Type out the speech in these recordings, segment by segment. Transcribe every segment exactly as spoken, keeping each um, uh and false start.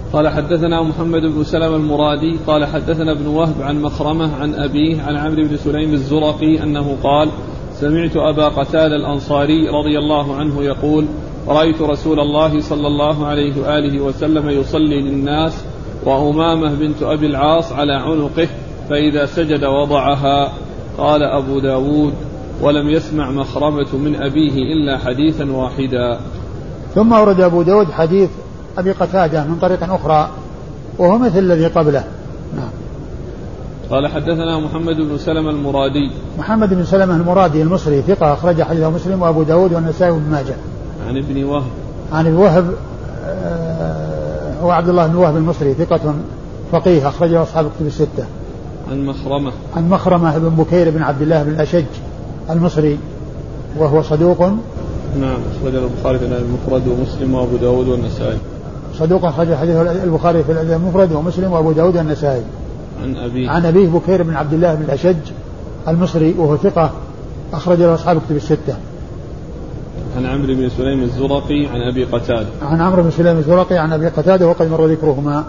قال حدثنا محمد بن سلمة المرادي قال حدثنا ابن وهب عن مخرمة عن أبيه عن عمرو بن سليم الزرقي أنه قال سمعت أبا قتادة الأنصاري رضي الله عنه يقول رأيت رسول الله صلى الله عليه وآله وسلم يصلي للناس وأمامة بنت أبي العاص على عنقه فإذا سجد وضعها. قال أبو داود ولم يسمع مخرمة من أبيه إلا حديثا واحدا. ثم أورد أبو داود حديث أبي قتادة من طريق أخرى وهو مثل الذي قبله. نعم. قال حدثنا محمد بن سلمة المرادي محمد بن سلمة المرادي المصري ثقة أخرج حديثه مسلم وأبو داود والنسائي وابن ماجه. عن ابن وهب عن ابن وهب هو عبد الله بن وهب المصري ثقة فقيه أخرجه أصحاب الكتب الستة. عن مخرمة عن مخرمة بن بكير بن عبد الله بن الأشج المصري وهو صدوق. نعم أخرج البخاري في المفرد ومسلم وأبو داود والنسائي. صدوق أخرج حديثه البخاري في المفرد ومسلم وأبو داود والنسائي. عن أبيه عن أبيه بكير بن عبد الله بن الأشج المصري وهو ثقة أخرج له أصحاب الكتب الستة. عن عمرو بن سليم الزرقي عن أبي قتادة عن عمرو بن سليم الزرقي عن أبي قتادة وقد مر ذكرهما.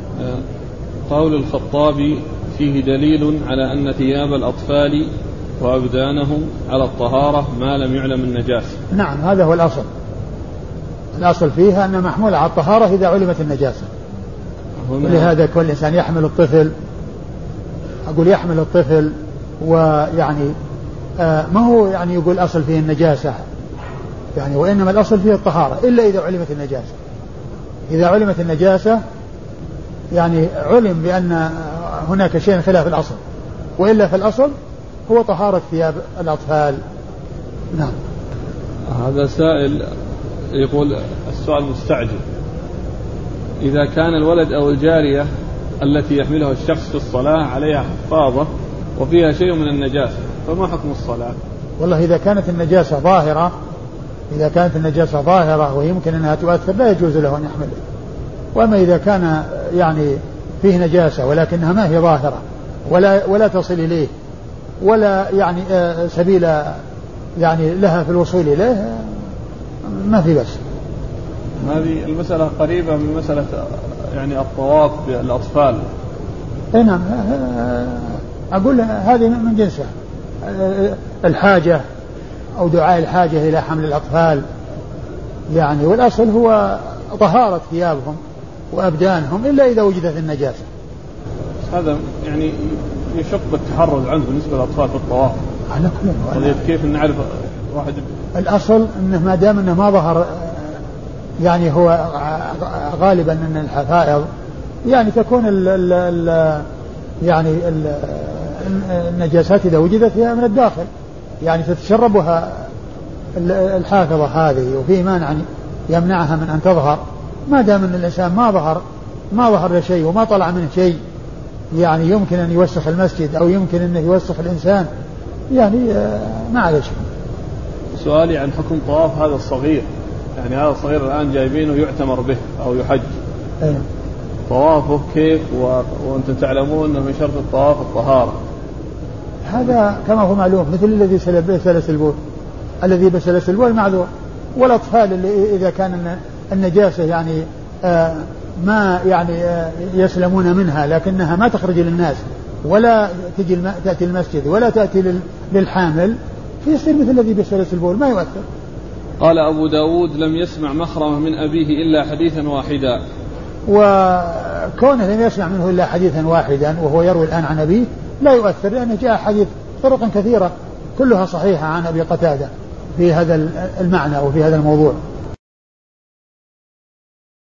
قول الخطابي فيه دليل على أن ثياب الأطفال وأبدانهم على الطهارة ما لم يعلم النجاسة. نعم هذا هو الأصل. الأصل فيها أن محمول على الطهارة إذا علمت النجاسة. لهذا كل إنسان يحمل الطفل أقول يحمل الطفل ويعني آه ما هو يعني يقول أصل فيه النجاسة يعني وإنما الأصل فيه الطهارة إلا إذا علمت النجاسة. إذا علمت النجاسة يعني علم بأن هناك شيء خلاف الأصل وإلا في الأصل هو طهارة ثياب الأطفال. نعم. هذا سائل يقول السؤال مستعجل إذا كان الولد أو الجارية التي يحملها الشخص في الصلاة عليها حفاظة وفيها شيء من النجاسة فما حكم الصلاة؟ والله إذا كانت النجاسة ظاهرة إذا كانت النجاسة ظاهرة ويمكن أنها تؤثر لا يجوز له أن يحمله. وأما إذا كان يعني فيه نجاسة ولكنها ما هي ظاهرة ولا ولا تصل إليه ولا يعني سبيل يعني لها في الوصول إليه ما في بس. هذه المسألة قريبة من مسألة يعني الطواف بالأطفال. نعم أقول هذه من جنسها الحاجة أو دعاء الحاجة إلى حمل الأطفال يعني والأصل هو طهارة ثيابهم وأبدانهم إلا إذا وجدت النجاسة. هذا يعني يشق بالتحرز عنه بالنسبة للأطفال في الطواف. على كل كيف نعرف واحد الأصل أنه ما دام أنه ما ظهر يعني هو غالبا أن الحفائض يعني تكون ال ال ال يعني ال النجاسات إذا وجدت هي من الداخل يعني تتشربها الحافظة هذه وفي مانع يمنعها من أن تظهر ما دام أن الإنسان ما ظهر ما ظهر له شيء وما طلع منه شيء يعني يمكن أن يوسخ المسجد أو يمكن أن يوسخ الإنسان يعني ما عليه شيء. سؤالي عن حكم طواف هذا الصغير يعني هذا الصغير الآن جايبينه يعتمر به أو يحج أيه. طوافه كيف و... وأنتم تعلمون أنه من شرط الطواف الطهارة. هذا كما هو معلوم مثل الذي سلس البول الذي بسلس البول معذور والأطفال اللي إذا كان النجاسة يعني آه ما يعني آه يسلمون منها لكنها ما تخرج للناس ولا تجي الم... تأتي المسجد ولا تأتي لل... للحامل يصير مثل الذي بسلس البول ما يؤثر. قال أبو داود لم يسمع مخرمة من أبيه إلا حديثا واحدا. وكونه لم يسمع منه إلا حديثا واحدا وهو يروي الآن عن أبيه لا يؤثر لأنه جاء حديث طرق كثيرة كلها صحيحة عن أبي قتادة في هذا المعنى وفي هذا الموضوع.